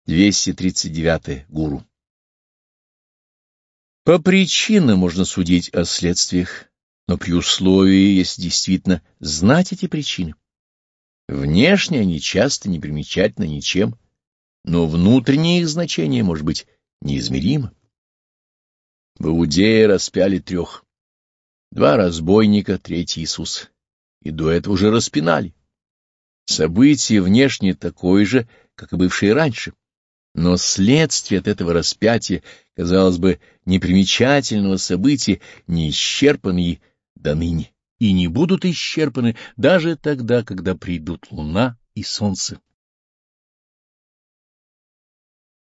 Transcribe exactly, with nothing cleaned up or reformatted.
двести тридцать девять. Гуру. По причинам можно судить о следствиях, но при условии, если действительно знать эти причины. Внешне они часто не примечательны ничем, но внутреннее их значение может быть неизмеримо. В Иудее распяли трех. Два разбойника, третий Иисус. И до этого уже распинали. Событие внешне такое же, как и бывшее раньше. Но следствие от этого распятия, казалось бы, непримечательного события, не исчерпаны до ныне, и не будут исчерпаны даже тогда, когда придут луна и солнце.